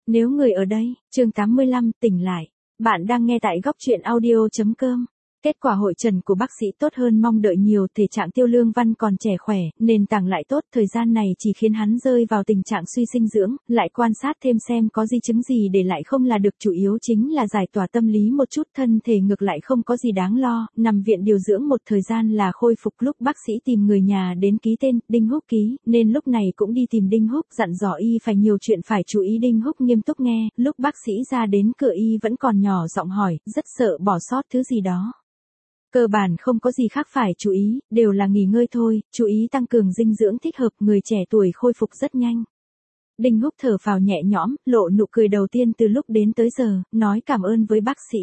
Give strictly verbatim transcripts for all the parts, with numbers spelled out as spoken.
Nếu người ở đây, chương tám mươi lăm, tỉnh lại. Bạn đang nghe tại góc truyện audio.com. Kết quả hội trần của bác sĩ tốt hơn mong đợi nhiều, thể trạng Tiêu Lương Văn còn trẻ khỏe, nền tảng lại tốt, thời gian này chỉ khiến hắn rơi vào tình trạng suy dinh dưỡng, lại quan sát thêm xem có di chứng gì để lại không là được, chủ yếu chính là giải tỏa tâm lý một chút, thân thể ngược lại không có gì đáng lo, nằm viện điều dưỡng một thời gian là khôi phục. Lúc bác sĩ tìm người nhà đến ký tên, Đinh Húc ký, nên lúc này cũng đi tìm Đinh Húc, dặn dò y phải nhiều chuyện phải chú ý. Đinh Húc nghiêm túc nghe, lúc bác sĩ ra đến cửa y vẫn còn nhỏ giọng hỏi, rất sợ bỏ sót thứ gì đó. Cơ bản không có gì khác phải chú ý, đều là nghỉ ngơi thôi, chú ý tăng cường dinh dưỡng thích hợp, người trẻ tuổi khôi phục rất nhanh. Đinh Húc thở phào nhẹ nhõm, lộ nụ cười đầu tiên từ lúc đến tới giờ, nói cảm ơn với bác sĩ.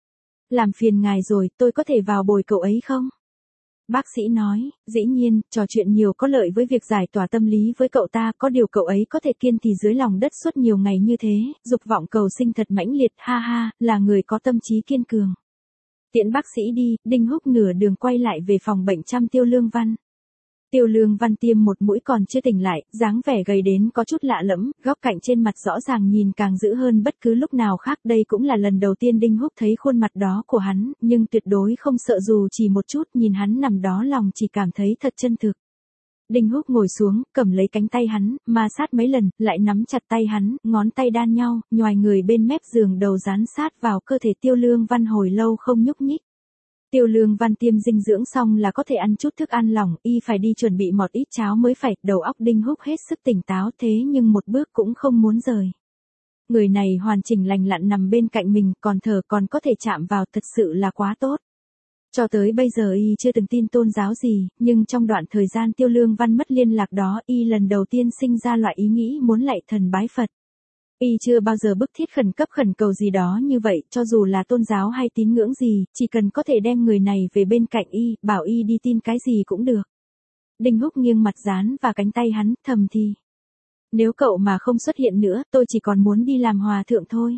Làm phiền ngài rồi, tôi có thể vào bồi cậu ấy không? Bác sĩ nói, dĩ nhiên, trò chuyện nhiều có lợi với việc giải tỏa tâm lý với cậu ta, có điều cậu ấy có thể kiên trì dưới lòng đất suốt nhiều ngày như thế, dục vọng cầu sinh thật mãnh liệt, ha ha, là người có tâm trí kiên cường. Tiễn bác sĩ đi, Đinh Húc nửa đường quay lại về phòng bệnh chăm Tiêu Lương Văn. Tiêu Lương Văn tiêm một mũi còn chưa tỉnh lại, dáng vẻ gầy đến có chút lạ lẫm, góc cạnh trên mặt rõ ràng nhìn càng dữ hơn bất cứ lúc nào khác. Đây cũng là lần đầu tiên Đinh Húc thấy khuôn mặt đó của hắn, nhưng tuyệt đối không sợ dù chỉ một chút, nhìn hắn nằm đó lòng chỉ cảm thấy thật chân thực. Đinh Húc ngồi xuống, cầm lấy cánh tay hắn, ma sát mấy lần, lại nắm chặt tay hắn, ngón tay đan nhau, nhoài người bên mép giường, đầu dán sát vào cơ thể Tiêu Lương Văn hồi lâu không nhúc nhích. Tiêu Lương Văn tiêm dinh dưỡng xong là có thể ăn chút thức ăn lỏng, y phải đi chuẩn bị một ít cháo mới phải, đầu óc Đinh Húc hết sức tỉnh táo, thế nhưng một bước cũng không muốn rời. Người này hoàn chỉnh lành lặn nằm bên cạnh mình, còn thở còn có thể chạm vào, thật sự là quá tốt. Cho tới bây giờ y chưa từng tin tôn giáo gì, nhưng trong đoạn thời gian Tiêu Lương Văn mất liên lạc đó, y lần đầu tiên sinh ra loại ý nghĩ muốn lạy thần bái Phật. Y chưa bao giờ bức thiết khẩn cấp khẩn cầu gì đó như vậy, cho dù là tôn giáo hay tín ngưỡng gì, chỉ cần có thể đem người này về bên cạnh y, bảo y đi tin cái gì cũng được. Đinh Húc nghiêng mặt dán vào cánh tay hắn, thầm thì. Nếu cậu mà không xuất hiện nữa, tôi chỉ còn muốn đi làm hòa thượng thôi.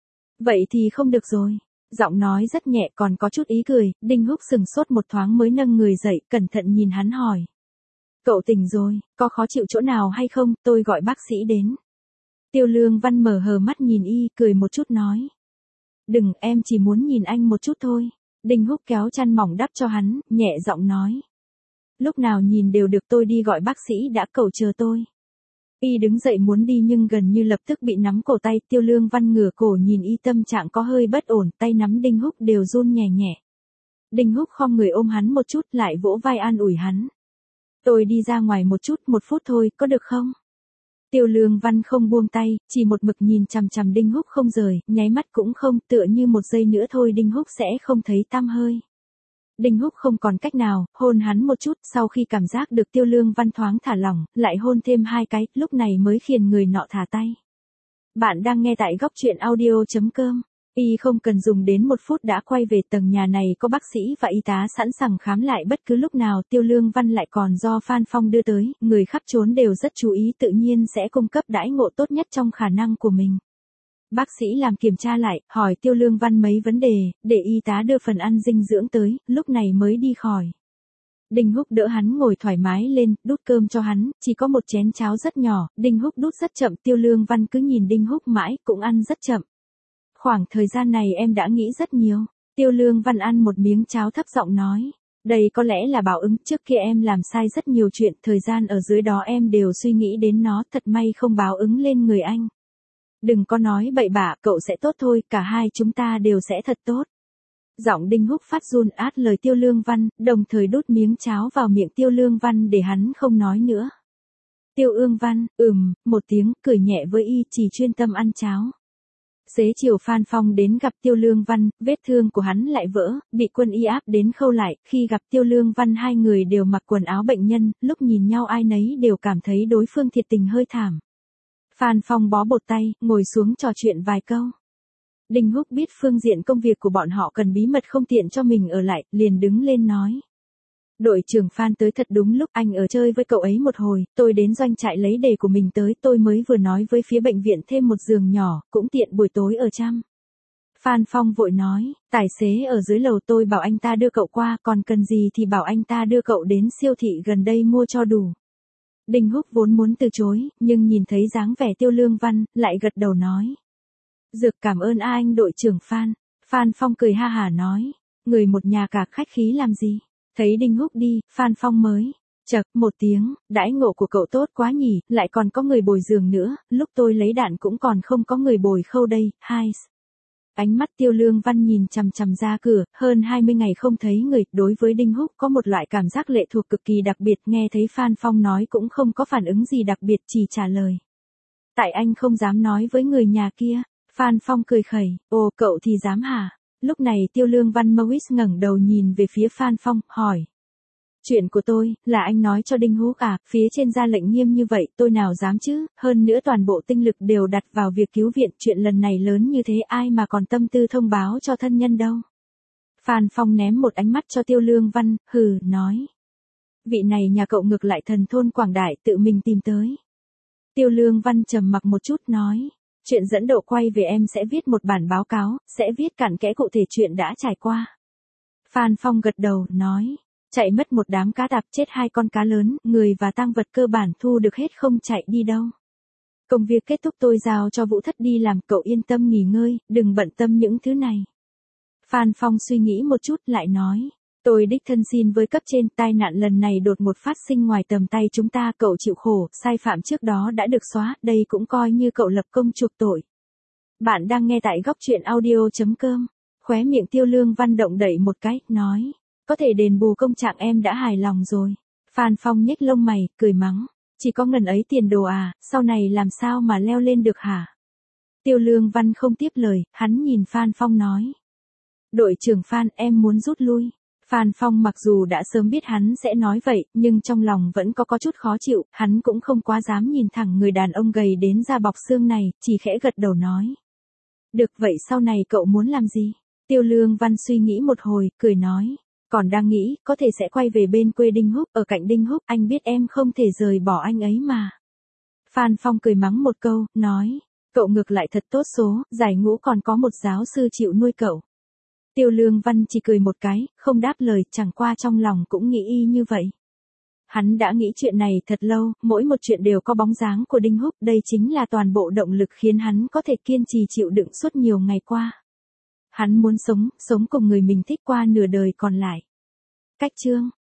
Vậy thì không được rồi. Giọng nói rất nhẹ còn có chút ý cười, Đinh Húc sừng sốt một thoáng mới nâng người dậy, cẩn thận nhìn hắn hỏi. Cậu tỉnh rồi, có khó chịu chỗ nào hay không, tôi gọi bác sĩ đến. Tiêu Lương Văn mở hờ mắt nhìn y, cười một chút nói. Đừng, em chỉ muốn nhìn anh một chút thôi. Đinh Húc kéo chăn mỏng đắp cho hắn, nhẹ giọng nói. Lúc nào nhìn đều được, tôi đi gọi bác sĩ đã, cậu chờ tôi. Y đứng dậy muốn đi nhưng gần như lập tức bị nắm cổ tay, Tiêu Lương Văn ngửa cổ nhìn y, tâm trạng có hơi bất ổn, tay nắm Đinh Húc đều run nhẹ nhẹ. Đinh Húc khom người ôm hắn một chút, lại vỗ vai an ủi hắn. Tôi đi ra ngoài một chút, một phút thôi, có được không? Tiêu Lương Văn không buông tay, chỉ một mực nhìn chằm chằm Đinh Húc không rời, nháy mắt cũng không, tựa như một giây nữa thôi Đinh Húc sẽ không thấy tăm hơi. Đinh Húc không còn cách nào, hôn hắn một chút, sau khi cảm giác được Tiêu Lương Văn thoáng thả lỏng, lại hôn thêm hai cái, lúc này mới khiền người nọ thả tay. Bạn đang nghe tại góc truyện audio.com. Y không cần dùng đến một phút đã quay về, tầng nhà này có bác sĩ và y tá sẵn sàng khám lại bất cứ lúc nào. Tiêu Lương Văn lại còn do Phan Phong đưa tới, người khắp trốn đều rất chú ý, tự nhiên sẽ cung cấp đãi ngộ tốt nhất trong khả năng của mình. Bác sĩ làm kiểm tra lại, hỏi Tiêu Lương Văn mấy vấn đề, để y tá đưa phần ăn dinh dưỡng tới, lúc này mới đi khỏi. Đinh Húc đỡ hắn ngồi thoải mái lên, đút cơm cho hắn, chỉ có một chén cháo rất nhỏ, Đinh Húc đút rất chậm, Tiêu Lương Văn cứ nhìn Đinh Húc mãi, cũng ăn rất chậm. Khoảng thời gian này em đã nghĩ rất nhiều. Tiêu Lương Văn ăn một miếng cháo thấp giọng nói. Đây có lẽ là báo ứng, trước kia em làm sai rất nhiều chuyện, thời gian ở dưới đó em đều suy nghĩ đến nó, thật may không báo ứng lên người anh. Đừng có nói bậy bạ, cậu sẽ tốt thôi, cả hai chúng ta đều sẽ thật tốt. Giọng Đinh Húc phát run át lời Tiêu Lương Văn, đồng thời đút miếng cháo vào miệng Tiêu Lương Văn để hắn không nói nữa. Tiêu Ương Văn, ừm, một tiếng, cười nhẹ với y, chỉ chuyên tâm ăn cháo. Xế chiều Phan Phong đến gặp Tiêu Lương Văn, vết thương của hắn lại vỡ, bị quân y áp đến khâu lại, khi gặp Tiêu Lương Văn hai người đều mặc quần áo bệnh nhân, lúc nhìn nhau ai nấy đều cảm thấy đối phương thiệt tình hơi thảm. Phan Phong bó bột tay, ngồi xuống trò chuyện vài câu. Đinh Húc biết phương diện công việc của bọn họ cần bí mật không tiện cho mình ở lại, liền đứng lên nói. Đội trưởng Phan tới thật đúng lúc, anh ở chơi với cậu ấy một hồi, tôi đến doanh trại lấy đề của mình tới, tôi mới vừa nói với phía bệnh viện thêm một giường nhỏ, cũng tiện buổi tối ở chăm. Phan Phong vội nói, tài xế ở dưới lầu tôi bảo anh ta đưa cậu qua, còn cần gì thì bảo anh ta đưa cậu đến siêu thị gần đây mua cho đủ. Đinh Húc vốn muốn từ chối, nhưng nhìn thấy dáng vẻ Tiêu Lương Văn, lại gật đầu nói. Dược cảm ơn a anh đội trưởng Phan. Phan Phong cười ha hả nói. Người một nhà cả khách khí làm gì? Thấy Đinh Húc đi, Phan Phong mới. Chậc, một tiếng, đãi ngộ của cậu tốt quá nhỉ, lại còn có người bồi giường nữa, lúc tôi lấy đạn cũng còn không có người bồi khâu đây, hai. Ánh mắt Tiêu Lương Văn nhìn chằm chằm ra cửa, hơn hai mươi ngày không thấy người, đối với Đinh Húc có một loại cảm giác lệ thuộc cực kỳ đặc biệt, nghe thấy Phan Phong nói cũng không có phản ứng gì đặc biệt, chỉ trả lời. Tại anh không dám nói với người nhà kia. Phan Phong cười khẩy, ồ cậu thì dám hả? Lúc này Tiêu Lương Văn Mawis ngẩng đầu nhìn về phía Phan Phong, hỏi. Chuyện của tôi, là anh nói cho Đinh Húc à, phía trên ra lệnh nghiêm như vậy, tôi nào dám chứ, hơn nữa toàn bộ tinh lực đều đặt vào việc cứu viện, chuyện lần này lớn như thế ai mà còn tâm tư thông báo cho thân nhân đâu. Phan Phong ném một ánh mắt cho Tiêu Lương Văn, hừ, nói. Vị này nhà cậu ngược lại thần thôn quảng đại tự mình tìm tới. Tiêu Lương Văn trầm mặc một chút nói. Chuyện dẫn độ quay về em sẽ viết một bản báo cáo, sẽ viết cặn kẽ cụ thể chuyện đã trải qua. Phan Phong gật đầu, nói. Chạy mất một đám cá tạp chết hai con cá lớn, người và tang vật cơ bản thu được hết không chạy đi đâu. Công việc kết thúc tôi giao cho Vũ Thất đi làm, cậu yên tâm nghỉ ngơi, đừng bận tâm những thứ này. Phan Phong suy nghĩ một chút lại nói. Tôi đích thân xin với cấp trên, tai nạn lần này đột ngột phát sinh ngoài tầm tay chúng ta, cậu chịu khổ, sai phạm trước đó đã được xóa, đây cũng coi như cậu lập công chuộc tội. Bạn đang nghe tại góc truyện audio.com, khóe miệng Tiêu Lương Văn động đậy một cái, nói, có thể đền bù công trạng em đã hài lòng rồi. Phan Phong nhếch lông mày, cười mắng, chỉ có ngần ấy tiền đồ à, sau này làm sao mà leo lên được hả? Tiêu Lương Văn không tiếp lời, hắn nhìn Phan Phong nói. Đội trưởng Phan, em muốn rút lui. Phan Phong mặc dù đã sớm biết hắn sẽ nói vậy, nhưng trong lòng vẫn có có chút khó chịu, hắn cũng không quá dám nhìn thẳng người đàn ông gầy đến da bọc xương này, chỉ khẽ gật đầu nói. Được vậy sau này cậu muốn làm gì? Tiêu Lương Văn suy nghĩ một hồi, cười nói. Còn đang nghĩ, có thể sẽ quay về bên quê Đinh Húc, ở cạnh Đinh Húc, anh biết em không thể rời bỏ anh ấy mà. Phan Phong cười mắng một câu, nói. Cậu ngược lại thật tốt số, giải ngũ còn có một giáo sư chịu nuôi cậu. Tiêu Lương Văn chỉ cười một cái, không đáp lời, chẳng qua trong lòng cũng nghĩ y như vậy. Hắn đã nghĩ chuyện này thật lâu, mỗi một chuyện đều có bóng dáng của Đinh Húc, đây chính là toàn bộ động lực khiến hắn có thể kiên trì chịu đựng suốt nhiều ngày qua. Hắn muốn sống, sống cùng người mình thích qua nửa đời còn lại. Cách chương